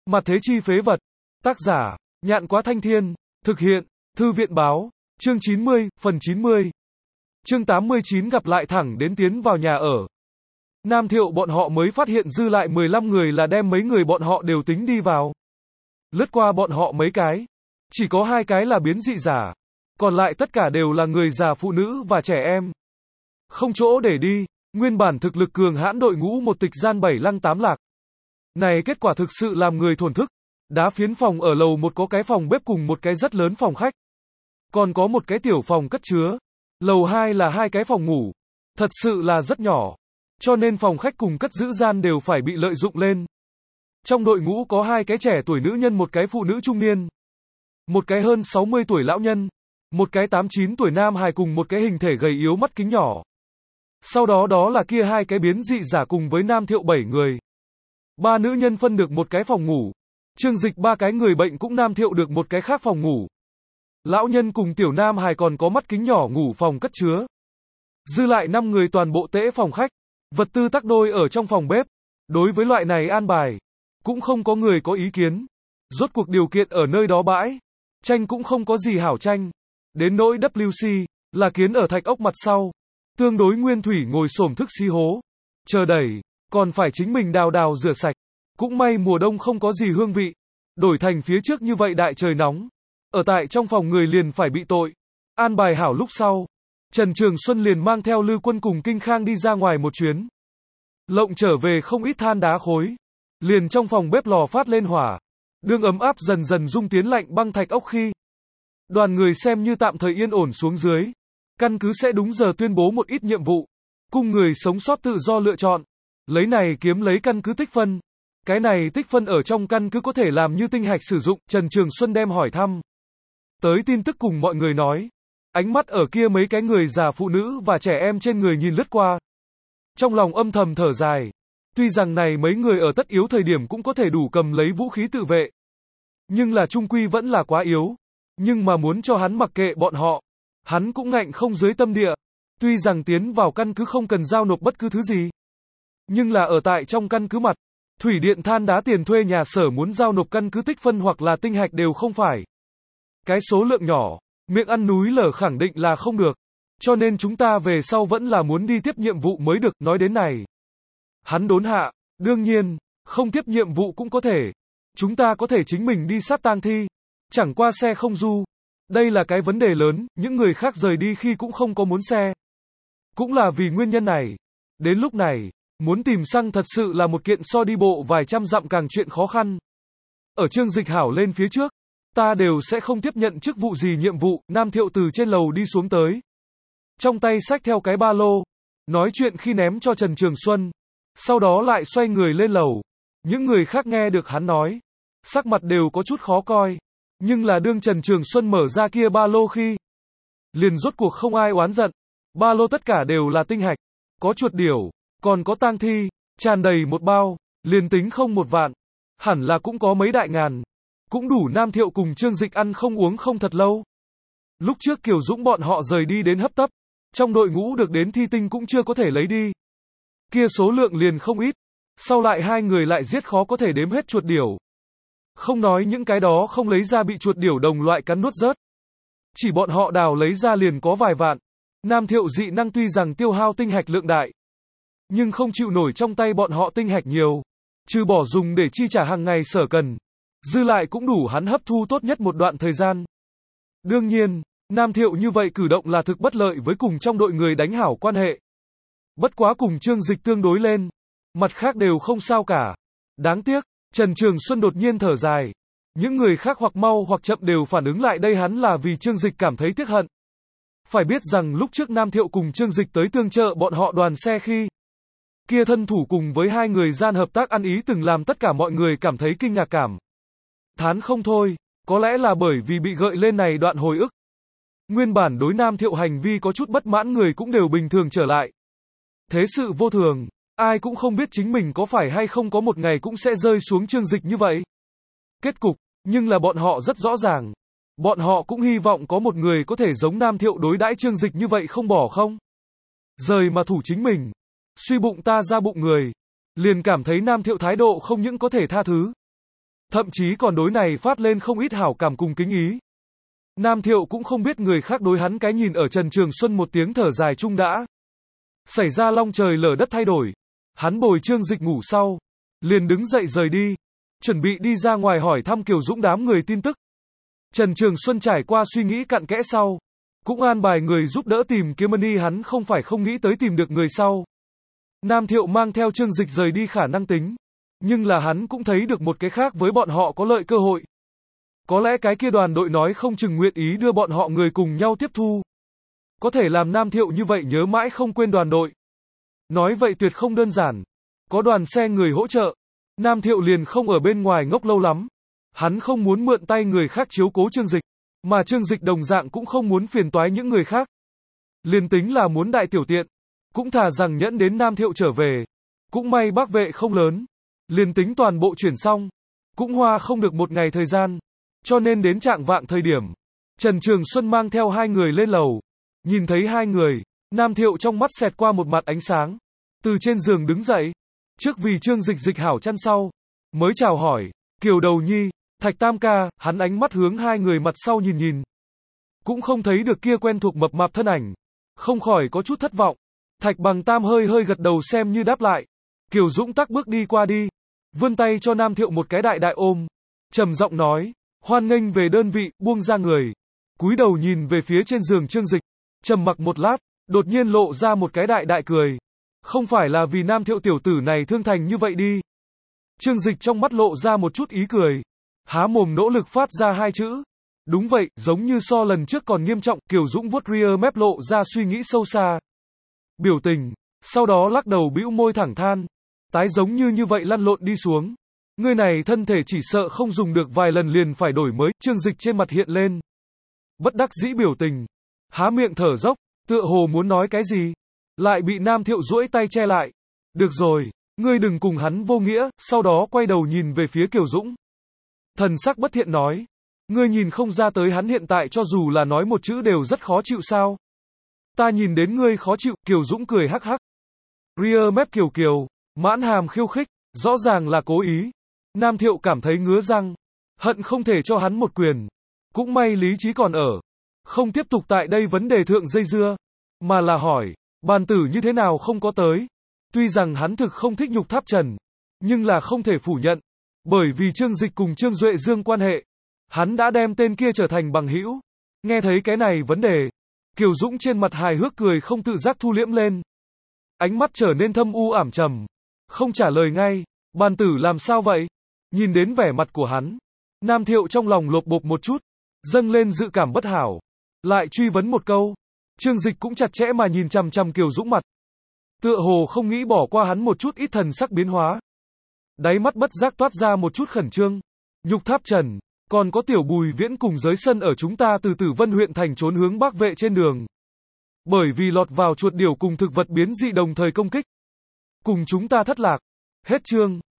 Mặt thế chi phế vật. Tác giả, Nhạn Quá Thanh Thiên. Thực hiện, Thư viện Báo. Chương 90, phần 90. Chương 89 gặp lại thẳng đến tiến vào nhà ở. Nam Thiệu bọn họ mới phát hiện dư lại 15 người là đem mấy người bọn họ đều tính đi vào. Lướt qua bọn họ mấy cái. Chỉ có 2 cái là biến dị giả. Còn lại tất cả đều là người già, phụ nữ và trẻ em. Không chỗ để đi, nguyên bản thực lực cường hãn đội ngũ một tịch gian 7 lăng 8 lạc. Này kết quả thực sự làm người thổn thức. Đá phiến phòng ở lầu 1 có cái phòng bếp cùng một cái rất lớn phòng khách. Còn có một cái tiểu phòng cất chứa. Lầu 2 là 2 cái phòng ngủ. Thật sự là rất nhỏ. Cho nên phòng khách cùng cất giữ gian đều phải bị lợi dụng lên. Trong đội ngũ có 2 cái trẻ tuổi nữ nhân, một cái phụ nữ trung niên. Một cái hơn 60 tuổi lão nhân. Một cái 8-9 tuổi nam hài cùng một cái hình thể gầy yếu mắt kính nhỏ. Sau đó đó là kia 2 cái biến dị giả cùng với Nam Thiệu 7 người. 3 nữ nhân phân được một cái phòng ngủ. Trương Dịch 3 cái người bệnh cũng Nam Thiệu được một cái khác phòng ngủ. Lão nhân cùng tiểu nam hài còn có mắt kính nhỏ ngủ phòng cất chứa. Dư lại 5 người toàn bộ tễ phòng khách. Vật tư tắc đôi ở trong phòng bếp. Đối với loại này an bài, cũng không có người có ý kiến. Rốt cuộc điều kiện ở nơi đó bãi. Tranh cũng không có gì hảo tranh. Đến nỗi WC, là kiến ở thạch ốc mặt sau. Tương đối nguyên thủy ngồi xổm thức xi hố. Chờ đẩy, còn phải chính mình đào rửa sạch. Cũng may mùa đông không có gì hương vị. Đổi thành phía trước như vậy đại trời nóng. Ở tại trong phòng người liền phải bị tội. An bài hảo lúc sau. Trần Trường Xuân liền mang theo Lư Quân cùng Kinh Khang đi ra ngoài một chuyến. Lộng trở về không ít than đá khối. Liền trong phòng bếp lò phát lên hỏa. Đương ấm áp dần dần dung tiến lạnh băng thạch ốc khi. Đoàn người xem như tạm thời yên ổn xuống dưới. Căn cứ sẽ đúng giờ tuyên bố một ít nhiệm vụ. Cung người sống sót tự do lựa chọn. Lấy này kiếm lấy căn cứ tích phân. Cái này tích phân ở trong căn cứ có thể làm như tinh hạch sử dụng. Trần Trường Xuân đem hỏi thăm tới tin tức cùng mọi người nói. Ánh mắt ở kia mấy cái người già, phụ nữ và trẻ em trên người nhìn lướt qua. Trong lòng âm thầm thở dài. Tuy rằng này mấy người ở tất yếu thời điểm cũng có thể đủ cầm lấy vũ khí tự vệ. Nhưng là trung quy vẫn là quá yếu. Nhưng mà muốn cho hắn mặc kệ bọn họ. Hắn cũng ngạnh không dưới tâm địa. Tuy rằng tiến vào căn cứ không cần giao nộp bất cứ thứ gì. Nhưng là ở tại trong căn cứ mặt. Thủy điện, than đá, tiền thuê nhà sở muốn giao nộp căn cứ tích phân hoặc là tinh hạch đều không phải. Cái số lượng nhỏ. Miệng ăn núi lở khẳng định là không được. Cho nên chúng ta về sau vẫn là muốn đi tiếp nhiệm vụ mới được. Nói đến này, hắn đốn hạ. Đương nhiên, không tiếp nhiệm vụ cũng có thể. Chúng ta có thể chính mình đi sát tang thi. Chẳng qua xe không du. Đây là cái vấn đề lớn. Những người khác rời đi khi cũng không có muốn xe. Cũng là vì nguyên nhân này. Đến lúc này, muốn tìm xăng thật sự là một kiện so đi bộ vài trăm dặm càng chuyện khó khăn. Ở Trương Dịch hảo lên phía trước. Ta đều sẽ không tiếp nhận chức vụ gì nhiệm vụ. Nam Thiệu từ trên lầu đi xuống tới. Trong tay xách theo cái ba lô. Nói chuyện khi ném cho Trần Trường Xuân. Sau đó lại xoay người lên lầu. Những người khác nghe được hắn nói. Sắc mặt đều có chút khó coi. Nhưng là đương Trần Trường Xuân mở ra kia ba lô khi. Liền rốt cuộc không ai oán giận. Ba lô tất cả đều là tinh hạch. Có chuột điểu. Còn có tang thi. Tràn đầy một bao. Liền tính không 1 vạn. Hẳn là cũng có mấy đại ngàn. Cũng đủ Nam Thiệu cùng Trương Dịch ăn không uống không thật lâu. Lúc trước Kiều Dũng bọn họ rời đi đến hấp tấp. Trong đội ngũ được đến thi tinh cũng chưa có thể lấy đi. Kia số lượng liền không ít. Sau lại 2 người lại giết khó có thể đếm hết chuột điểu. Không nói những cái đó không lấy ra bị chuột điểu đồng loại cắn nuốt rớt. Chỉ bọn họ đào lấy ra liền có vài vạn. Nam Thiệu dị năng tuy rằng tiêu hao tinh hạch lượng đại. Nhưng không chịu nổi trong tay bọn họ tinh hạch nhiều. Trừ bỏ dùng để chi trả hàng ngày sở cần. Dư lại cũng đủ hắn hấp thu tốt nhất một đoạn thời gian. Đương nhiên, Nam Thiệu như vậy cử động là thực bất lợi với cùng trong đội người đánh hảo quan hệ. Bất quá cùng Trương Dịch tương đối lên. Mặt khác đều không sao cả. Đáng tiếc, Trần Trường Xuân đột nhiên thở dài. Những người khác hoặc mau hoặc chậm đều phản ứng lại đây hắn là vì Trương Dịch cảm thấy tiếc hận. Phải biết rằng lúc trước Nam Thiệu cùng Trương Dịch tới tương trợ bọn họ đoàn xe khi. Kia thân thủ cùng với 2 người gian hợp tác ăn ý từng làm tất cả mọi người cảm thấy kinh ngạc cảm. Thán không thôi, có lẽ là bởi vì bị gợi lên này đoạn hồi ức. Nguyên bản đối Nam Thiệu hành vi có chút bất mãn người cũng đều bình thường trở lại. Thế sự vô thường, ai cũng không biết chính mình có phải hay không có một ngày cũng sẽ rơi xuống Trương Dịch như vậy. Kết cục, nhưng là bọn họ rất rõ ràng. Bọn họ cũng hy vọng có một người có thể giống Nam Thiệu đối đãi Trương Dịch như vậy không bỏ không. Rời mà thủ chính mình. Suy bụng ta ra bụng người. Liền cảm thấy Nam Thiệu thái độ không những có thể tha thứ. thậm chí còn đối này phát lên không ít hảo cảm cùng kính ý. Nam Thiệu cũng không biết người khác đối hắn cái nhìn ở Trần Trường Xuân một tiếng thở dài chung đã. Xảy ra long trời lở đất thay đổi. Hắn bồi Trương Dịch ngủ sau. Liền đứng dậy rời đi. Chuẩn bị đi ra ngoài hỏi thăm Kiều Dũng đám người tin tức. Trần Trường Xuân trải qua suy nghĩ cặn kẽ sau. Cũng an bài người giúp đỡ tìm kiếm Mani, hắn không phải không nghĩ tới tìm được người sau. Nam Thiệu mang theo Trương Dịch rời đi khả năng tính. Nhưng là hắn cũng thấy được một cái khác với bọn họ có lợi cơ hội. Có lẽ cái kia đoàn đội nói không chừng nguyện ý đưa bọn họ người cùng nhau tiếp thu. Có thể làm Nam Thiệu như vậy nhớ mãi không quên đoàn đội. Nói vậy tuyệt không đơn giản. Có đoàn xe người hỗ trợ. Nam Thiệu liền không ở bên ngoài ngốc lâu lắm. Hắn không muốn mượn tay người khác chiếu cố Trương Dịch. Mà Trương Dịch đồng dạng cũng không muốn phiền toái những người khác. Liền tính là muốn đại tiểu tiện. Cũng thà rằng nhẫn đến Nam Thiệu trở về. Cũng may bác vệ không lớn. Liền tính toàn bộ chuyển xong. Cũng hoa không được một ngày thời gian. Cho nên đến trạng vạng thời điểm. Trần Trường Xuân mang theo hai người lên lầu. Nhìn thấy hai người. Nam Thiệu trong mắt xẹt qua một mặt ánh sáng. Từ trên giường đứng dậy. Trước vì Trương Dịch dịch hảo chăn sau. Mới chào hỏi. Kiều Đầu Nhi, Thạch Tam ca, hắn ánh mắt hướng hai người mặt sau nhìn nhìn. Cũng không thấy được kia quen thuộc mập mạp thân ảnh. Không khỏi có chút thất vọng. Thạch Bằng Tam hơi hơi gật đầu xem như đáp lại. Kiều Dũng tắc bước đi qua đi. Vươn tay cho Nam Thiệu một cái đại đại ôm. Trầm giọng nói. Hoan nghênh về đơn vị, buông ra người. Cúi đầu nhìn về phía trên giường Trương Dịch. Trầm mặc một lát, đột nhiên lộ ra một cái đại đại cười. Không phải là vì Nam Thiệu tiểu tử này thương thành như vậy đi. Trương Dịch trong mắt lộ ra một chút ý cười. Há mồm nỗ lực phát ra hai chữ. Đúng vậy, giống như so lần trước còn nghiêm trọng. Kiều Dũng vuốt ria mép lộ ra suy nghĩ sâu xa. Biểu tình. Sau đó lắc đầu bĩu môi thẳng than. Tái giống như vậy lăn lộn đi xuống. Người này thân thể chỉ sợ không dùng được vài lần liền phải đổi mới. Trương Dịch trên mặt hiện lên. Bất đắc dĩ biểu tình. Há miệng thở dốc. Tựa hồ muốn nói cái gì. Lại bị Nam Thiệu duỗi tay che lại. Được rồi. Ngươi đừng cùng hắn vô nghĩa. Sau đó quay đầu nhìn về phía Kiều Dũng. Thần sắc bất thiện nói. Ngươi nhìn không ra tới hắn hiện tại cho dù là nói một chữ đều rất khó chịu sao. Ta nhìn đến ngươi khó chịu. Kiều Dũng cười hắc hắc. Ria mép kiều kiều. Mãn hàm khiêu khích. Rõ ràng là cố ý. Nam Thiệu cảm thấy ngứa răng. Hận không thể cho hắn một quyền. Cũng may lý trí còn ở. Không tiếp tục tại đây vấn đề thượng dây dưa. Mà là hỏi. Bàn tử như thế nào không có tới. Tuy rằng hắn thực không thích Nhục Tháp Trần. Nhưng là không thể phủ nhận. Bởi vì Trương Dịch cùng Trương Duệ Dương quan hệ. Hắn đã đem tên kia trở thành bằng hữu. Nghe thấy cái này vấn đề. Kiều Dũng trên mặt hài hước cười không tự giác thu liễm lên. Ánh mắt trở nên thâm u ảm trầm. Không trả lời ngay. Bàn tử làm sao vậy? Nhìn đến vẻ mặt của hắn. Nam Thiệu trong lòng lột bột một chút. Dâng lên dự cảm bất hảo. Lại truy vấn một câu. Trương Dịch cũng chặt chẽ mà nhìn chằm chằm Kiều Dũng mặt. Tựa hồ không nghĩ bỏ qua hắn một chút ít thần sắc biến hóa. Đáy mắt bất giác toát ra một chút khẩn trương. Nhục Tháp Trần, còn có Tiểu Bùi Viễn cùng giới sân ở chúng ta từ Tử Vân huyện thành trốn hướng Bắc Vệ trên đường. Bởi vì lọt vào chuột điểu cùng thực vật biến dị đồng thời công kích. Cùng chúng ta thất lạc. Hết chương.